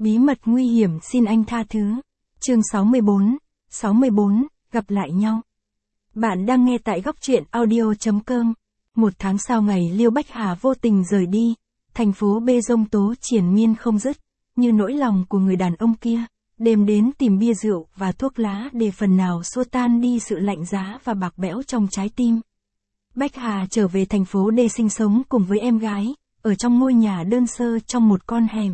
Bí mật nguy hiểm xin anh tha thứ. Chương 64, gặp lại nhau. Bạn đang nghe tại góc truyện audio.com. Một tháng sau ngày Liêu Bách Hà vô tình rời đi, thành phố Bê Dông tố triền miên không dứt, như nỗi lòng của người đàn ông kia, đêm đến tìm bia rượu và thuốc lá để phần nào xua tan đi sự lạnh giá và bạc bẽo trong trái tim. Bách Hà trở về thành phố D sinh sống cùng với em gái, ở trong ngôi nhà đơn sơ trong một con hẻm.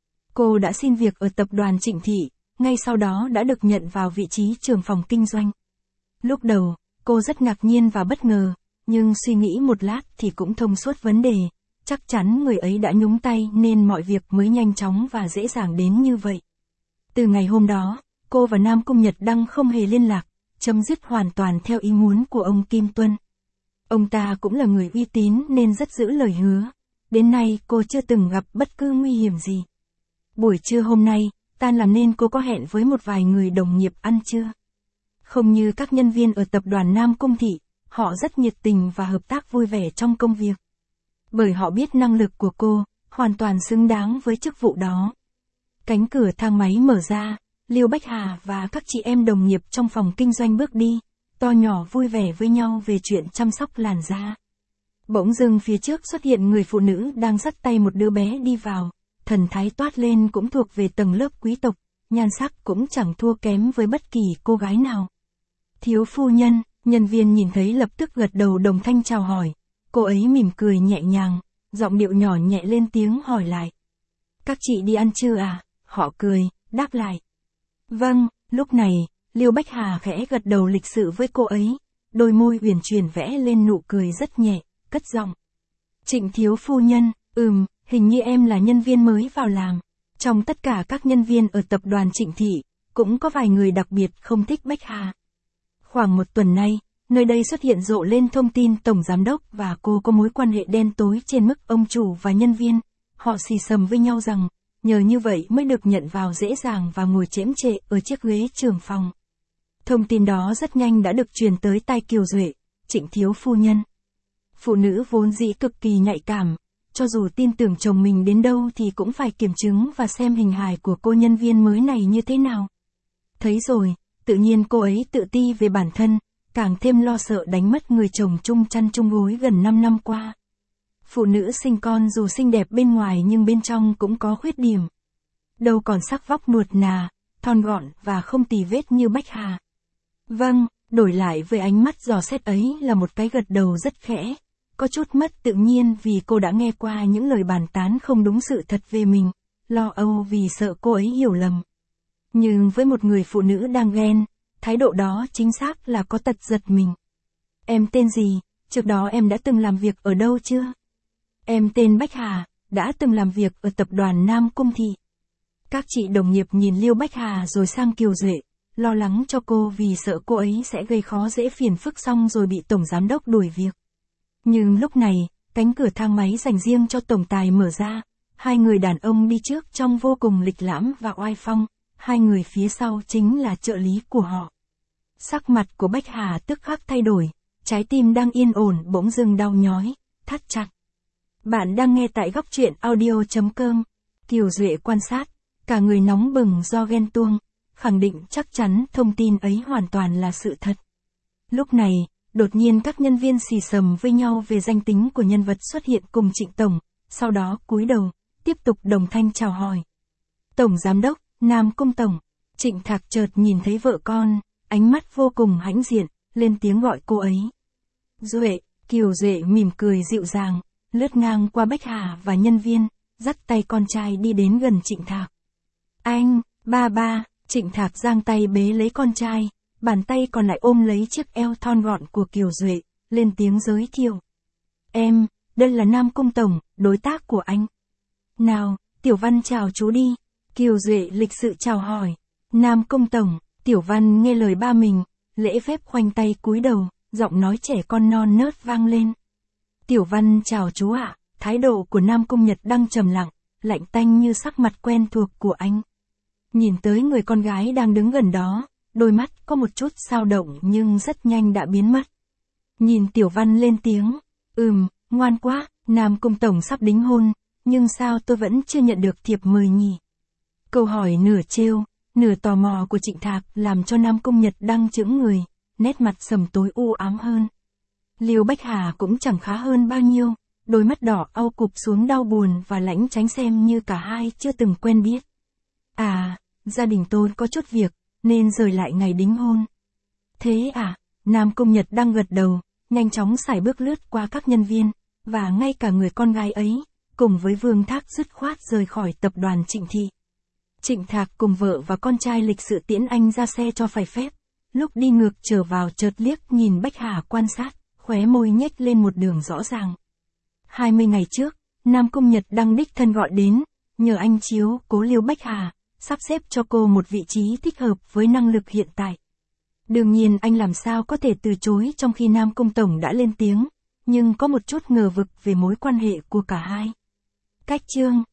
Cô đã xin việc ở tập đoàn Trịnh Thị, ngay sau đó đã được nhận vào vị trí trưởng phòng kinh doanh. Lúc đầu, cô rất ngạc nhiên và bất ngờ, nhưng suy nghĩ một lát thì cũng thông suốt vấn đề, chắc chắn người ấy đã nhúng tay nên mọi việc mới nhanh chóng và dễ dàng đến như vậy. Từ ngày hôm đó, cô và Nam Cung Nhật Đăng không hề liên lạc, chấm dứt hoàn toàn theo ý muốn của ông Kim Tuân. Ông ta cũng là người uy tín nên rất giữ lời hứa. Đến nay cô chưa từng gặp bất cứ nguy hiểm gì. Buổi trưa hôm nay, tan làm nên cô có hẹn với một vài người đồng nghiệp ăn trưa. Không như các nhân viên ở tập đoàn Nam Cung Thị, họ rất nhiệt tình và hợp tác vui vẻ trong công việc. Bởi họ biết năng lực của cô, hoàn toàn xứng đáng với chức vụ đó. Cánh cửa thang máy mở ra, Liêu Bách Hà và các chị em đồng nghiệp trong phòng kinh doanh bước đi, to nhỏ vui vẻ với nhau về chuyện chăm sóc làn da. Bỗng dưng phía trước xuất hiện người phụ nữ đang dắt tay một đứa bé đi vào, thần thái toát lên cũng thuộc về tầng lớp quý tộc, nhan sắc cũng chẳng thua kém với bất kỳ cô gái nào. Thiếu phu nhân, nhân viên nhìn thấy lập tức gật đầu đồng thanh chào hỏi, cô ấy mỉm cười nhẹ nhàng, giọng điệu nhỏ nhẹ lên tiếng hỏi lại. Các chị đi ăn trưa à? Họ cười, đáp lại. Vâng, lúc này, Liêu Bách Hà khẽ gật đầu lịch sự với cô ấy, đôi môi uyển chuyển vẽ lên nụ cười rất nhẹ, cất giọng. Trịnh thiếu phu nhân, hình như em là nhân viên mới vào làm. Trong tất cả các nhân viên ở tập đoàn Trịnh Thị, cũng có vài người đặc biệt không thích Bách Hà. Khoảng một tuần nay, nơi đây xuất hiện rộ lên thông tin tổng giám đốc và cô có mối quan hệ đen tối trên mức ông chủ và nhân viên. Họ xì xầm với nhau rằng, nhờ như vậy mới được nhận vào dễ dàng và ngồi chễm chệ ở chiếc ghế trưởng phòng. Thông tin đó rất nhanh đã được truyền tới tai Kiều Duệ, Trịnh thiếu phu nhân. Phụ nữ vốn dĩ cực kỳ nhạy cảm, cho dù tin tưởng chồng mình đến đâu thì cũng phải kiểm chứng và xem hình hài của cô nhân viên mới này như thế nào. Thấy rồi, tự nhiên cô ấy tự ti về bản thân, càng thêm lo sợ đánh mất người chồng chung chăn chung gối gần 5 năm qua. Phụ nữ sinh con dù xinh đẹp bên ngoài nhưng bên trong cũng có khuyết điểm. Đâu còn sắc vóc nuột nà, thon gọn và không tì vết như Bách Hà. Vâng, đổi lại với ánh mắt dò xét ấy là một cái gật đầu rất khẽ, có chút mất tự nhiên vì cô đã nghe qua những lời bàn tán không đúng sự thật về mình, lo âu vì sợ cô ấy hiểu lầm. Nhưng với một người phụ nữ đang ghen, thái độ đó chính xác là có tật giật mình. Em tên gì, trước đó em đã từng làm việc ở đâu chưa? Em tên Bách Hà, đã từng làm việc ở tập đoàn Nam Cung Thị. Các chị đồng nghiệp nhìn Liêu Bách Hà rồi sang Kiều Duệ, lo lắng cho cô vì sợ cô ấy sẽ gây khó dễ phiền phức xong rồi bị tổng giám đốc đuổi việc. Nhưng lúc này, cánh cửa thang máy dành riêng cho tổng tài mở ra, hai người đàn ông đi trước trông vô cùng lịch lãm và oai phong, hai người phía sau chính là trợ lý của họ. Sắc mặt của Bách Hà tức khắc thay đổi, trái tim đang yên ổn bỗng dưng đau nhói, thắt chặt. Bạn đang nghe tại góc truyện audio.com. Kiều Duệ quan sát, cả người nóng bừng do ghen tuông, khẳng định chắc chắn thông tin ấy hoàn toàn là sự thật. Lúc này, đột nhiên các nhân viên xì xầm với nhau về danh tính của nhân vật xuất hiện cùng Trịnh Tổng, sau đó cúi đầu, tiếp tục đồng thanh chào hỏi. Tổng Giám đốc, Nam Cung Tổng. Trịnh Thạc chợt nhìn thấy vợ con, ánh mắt vô cùng hãnh diện, lên tiếng gọi cô ấy. Duệ, Kiều Duệ mỉm cười dịu dàng, lướt ngang qua Bách Hà và nhân viên, dắt tay con trai đi đến gần Trịnh Thạc. Anh, ba, Trịnh Thạc giang tay bế lấy con trai, bàn tay còn lại ôm lấy chiếc eo thon gọn của Kiều Duệ, lên tiếng giới thiệu. Em, đây là Nam Cung Tổng, đối tác của anh. Nào, Tiểu Văn chào chú đi. Kiều Duệ lịch sự chào hỏi. Nam Cung Tổng, Tiểu Văn nghe lời ba mình, lễ phép khoanh tay cúi đầu, giọng nói trẻ con non nớt vang lên. Tiểu Văn chào chú ạ. Thái độ của Nam Cung Nhật Đăng trầm lặng, lạnh tanh như sắc mặt quen thuộc của anh. Nhìn tới người con gái đang đứng gần đó, đôi mắt có một chút dao động nhưng rất nhanh đã biến mất. Nhìn Tiểu Văn lên tiếng, ngoan quá, Nam Cung Tổng sắp đính hôn, nhưng sao tôi vẫn chưa nhận được thiệp mời nhỉ? Câu hỏi nửa trêu, nửa tò mò của Trịnh Thạc làm cho Nam Cung Nhật Đăng chững người, nét mặt sầm tối u ám hơn. Liêu Bách Hà cũng chẳng khá hơn bao nhiêu, đôi mắt đỏ au cụp xuống đau buồn và lãnh tránh xem như cả hai chưa từng quen biết. À, gia đình tôi có chút việc, nên rời lại ngày đính hôn. Thế à, Nam Cung Nhật Đăng gật đầu, nhanh chóng sải bước lướt qua các nhân viên, và ngay cả người con gái ấy, cùng với Vương Thác dứt khoát rời khỏi tập đoàn Trịnh Thị. Trịnh Thạc cùng vợ và con trai lịch sự tiễn anh ra xe cho phải phép. Lúc đi ngược trở vào chợt liếc nhìn Bách Hà quan sát, khóe môi nhếch lên một đường rõ ràng. 20 ngày trước, Nam Cung Nhật Đăng đích thân gọi đến, nhờ anh chiếu cố Liêu Bách Hà, sắp xếp cho cô một vị trí thích hợp với năng lực hiện tại. Đương nhiên anh làm sao có thể từ chối trong khi Nam Cung Tổng đã lên tiếng, nhưng có một chút ngờ vực về mối quan hệ của cả hai. Cách chương